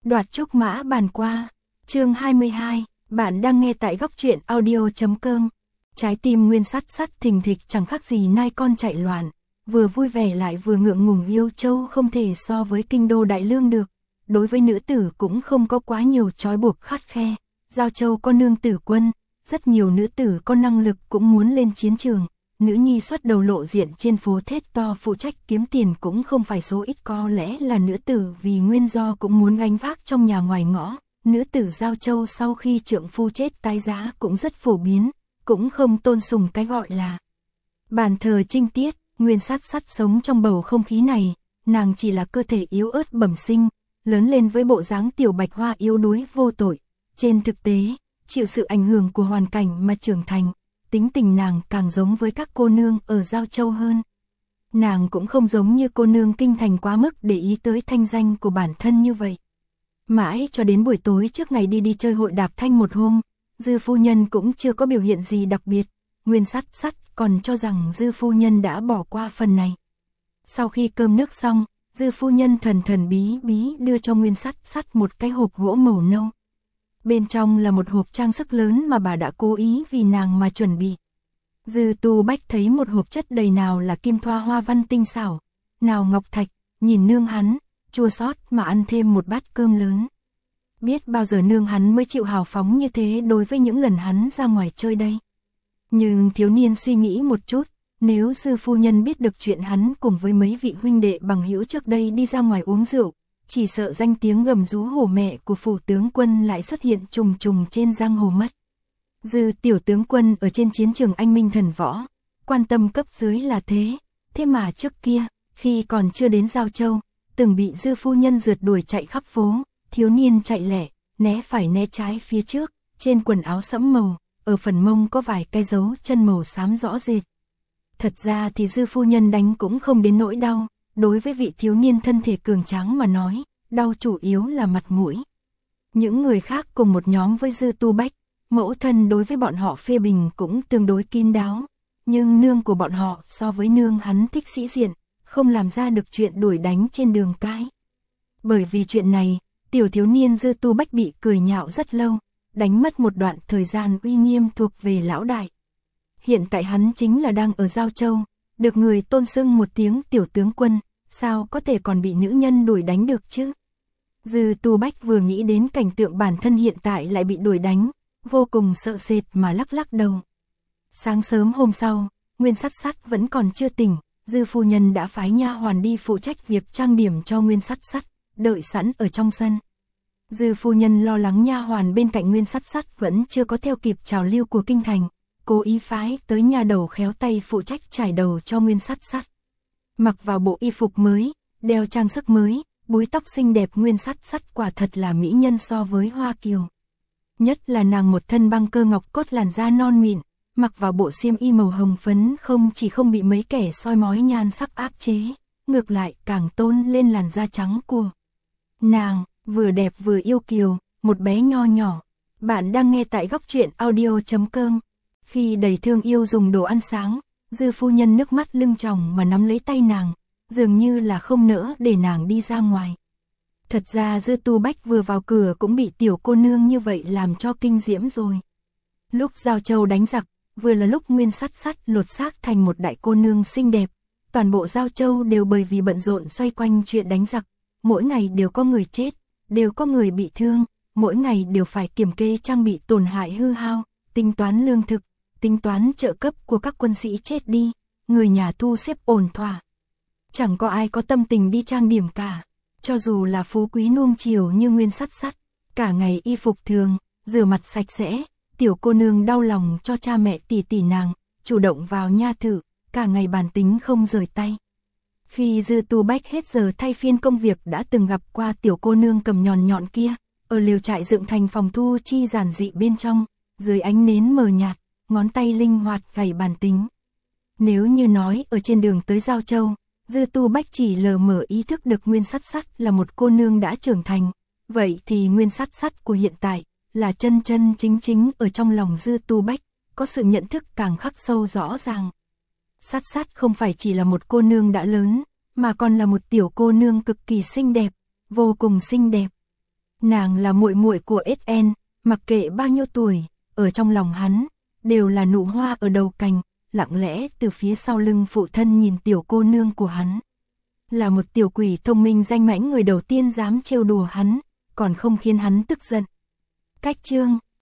Đoạt trúc mã bàn qua. Chương 22, bạn đang nghe tại góc truyện audio.com. Trái tim Nguyên Sắt Sắt thình thịch chẳng khác gì nai con chạy loạn, vừa vui vẻ lại vừa ngượng ngùng. Yêu Châu không thể so với kinh đô đại lương được, đối với nữ tử cũng không có quá nhiều trói buộc khắt khe. Giao Châu có nương tử quân, rất nhiều nữ tử có năng lực cũng muốn lên chiến trường. Nữ nhi xuất đầu lộ diện trên phố thét to phụ trách kiếm tiền cũng không phải số ít, có lẽ là nữ tử vì nguyên do cũng muốn gánh vác trong nhà ngoài ngõ. Nữ tử Giao Châu sau khi trượng phu chết tái giá cũng rất phổ biến, cũng không tôn sùng cái gọi là bàn thờ trinh tiết. Nguyên Sắt Sắt sống trong bầu không khí này, nàng chỉ là cơ thể yếu ớt bẩm sinh, lớn lên với bộ dáng tiểu bạch hoa yếu đuối vô tội. Trên thực tế, chịu sự ảnh hưởng của hoàn cảnh mà trưởng thành, tính tình nàng càng giống với các cô nương ở Giao Châu hơn. Nàng cũng không giống như cô nương kinh thành quá mức để ý tới thanh danh của bản thân như vậy. Mãi cho đến buổi tối trước ngày đi chơi hội đạp thanh một hôm, Dư phu nhân cũng chưa có biểu hiện gì đặc biệt. Nguyên Sắt Sắt còn cho rằng Dư phu nhân đã bỏ qua phần này. Sau khi cơm nước xong, Dư phu nhân thần thần bí bí đưa cho Nguyên Sắt Sắt một cái hộp gỗ màu nâu. Bên trong là một hộp trang sức lớn mà bà đã cố ý vì nàng mà chuẩn bị. Dư Tu Bách thấy một hộp chất đầy, nào là kim thoa hoa văn tinh xảo, nào ngọc thạch, nhìn nương hắn, chua xót mà ăn thêm một bát cơm lớn. Biết bao giờ nương hắn mới chịu hào phóng như thế đối với những lần hắn ra ngoài chơi đây. Nhưng thiếu niên suy nghĩ một chút, nếu Dư phu nhân biết được chuyện hắn cùng với mấy vị huynh đệ bằng hữu trước đây đi ra ngoài uống rượu, chỉ sợ danh tiếng gầm rú hổ mẹ của phủ tướng quân lại xuất hiện trùng trùng trên giang hồ mất. Dư tiểu tướng quân ở trên chiến trường anh minh thần võ, quan tâm cấp dưới là thế, thế mà trước kia, khi còn chưa đến Giao Châu, từng bị Dư phu nhân rượt đuổi chạy khắp phố. Thiếu niên chạy lẻ, né phải né trái phía trước, trên quần áo sẫm màu, ở phần mông có vài cái dấu chân màu xám rõ rệt. Thật ra thì Dư phu nhân đánh cũng không đến nỗi đau, đối với vị thiếu niên thân thể cường tráng mà nói, đau chủ yếu là mặt mũi. Những người khác cùng một nhóm với Dư Tu Bách, mẫu thân đối với bọn họ phê bình cũng tương đối kín đáo, nhưng nương của bọn họ so với nương hắn thích sĩ diện, không làm ra được chuyện đuổi đánh trên đường cái. Bởi vì chuyện này, tiểu thiếu niên Dư Tu Bách bị cười nhạo rất lâu, đánh mất một đoạn thời gian uy nghiêm thuộc về lão đại. Hiện tại hắn chính là đang ở Giao Châu, được người tôn xưng một tiếng tiểu tướng quân, sao có thể còn bị nữ nhân đuổi đánh được chứ? Dư Tu Bách vừa nghĩ đến cảnh tượng bản thân hiện tại lại bị đuổi đánh, vô cùng sợ sệt mà lắc lắc đầu. Sáng sớm hôm sau, Nguyên Sắt Sắt vẫn còn chưa tỉnh, Dư phu nhân đã phái nha hoàn đi phụ trách việc trang điểm cho Nguyên Sắt Sắt, đợi sẵn ở trong sân. Dư phu nhân lo lắng nha hoàn bên cạnh Nguyên Sắt Sắt vẫn chưa có theo kịp trào lưu của kinh thành, cố ý phái tới nhà đầu khéo tay phụ trách trải đầu cho Nguyên Sắt Sắt. Mặc vào bộ y phục mới, đeo trang sức mới, búi tóc xinh đẹp, Nguyên Sắt Sắt quả thật là mỹ nhân so với Hoa Kiều. Nhất là nàng một thân băng cơ ngọc cốt, làn da non mịn, mặc vào bộ xiêm y màu hồng phấn không chỉ không bị mấy kẻ soi mói nhan sắc áp chế, ngược lại càng tôn lên làn da trắng của nàng, vừa đẹp vừa yêu kiều, một bé nho nhỏ. Bạn đang nghe tại góc truyện audio.com. Khi đầy thương yêu dùng đồ ăn sáng, Dư phu nhân nước mắt lưng tròng mà nắm lấy tay nàng, dường như là không nỡ để nàng đi ra ngoài. Thật ra Dư Tu Bách vừa vào cửa cũng bị tiểu cô nương như vậy làm cho kinh diễm rồi. Lúc Giao Châu đánh giặc, vừa là lúc Nguyên Sắt Sắt lột xác thành một đại cô nương xinh đẹp. Toàn bộ Giao Châu đều bởi vì bận rộn xoay quanh chuyện đánh giặc, mỗi ngày đều có người chết, đều có người bị thương, mỗi ngày đều phải kiểm kê trang bị tổn hại hư hao, tính toán lương thực, tính toán trợ cấp của các quân sĩ chết đi, người nhà thu xếp ổn thỏa. Chẳng có ai có tâm tình đi trang điểm cả, cho dù là phú quý nuông chiều như Nguyên Sắt Sắt, cả ngày y phục thường, rửa mặt sạch sẽ, tiểu cô nương đau lòng cho cha mẹ tỷ tỷ nàng, chủ động vào nha thử, cả ngày bàn tính không rời tay. Khi Dư Tu Bách hết giờ thay phiên công việc đã từng gặp qua tiểu cô nương cầm nhọn nhọn kia, ở lều trại dựng thành phòng thu chi giản dị bên trong, dưới ánh nến mờ nhạt, ngón tay linh hoạt gảy bàn tính. Nếu như nói ở trên đường tới Giao Châu, Dư Tu Bách chỉ lờ mờ ý thức được Nguyên Sắt Sắt là một cô nương đã trưởng thành, vậy thì Nguyên Sắt Sắt của hiện tại là chân chân chính chính ở trong lòng Dư Tu Bách, có sự nhận thức càng khắc sâu rõ ràng. Sắt Sắt không phải chỉ là một cô nương đã lớn, mà còn là một tiểu cô nương cực kỳ xinh đẹp, vô cùng xinh đẹp. Nàng là muội muội của SN, mặc kệ bao nhiêu tuổi, ở trong lòng hắn, đều là nụ hoa ở đầu cành, lặng lẽ từ phía sau lưng phụ thân nhìn tiểu cô nương của hắn. Là một tiểu quỷ thông minh danh mãnh người đầu tiên dám trêu đùa hắn, còn không khiến hắn tức giận. Cách chương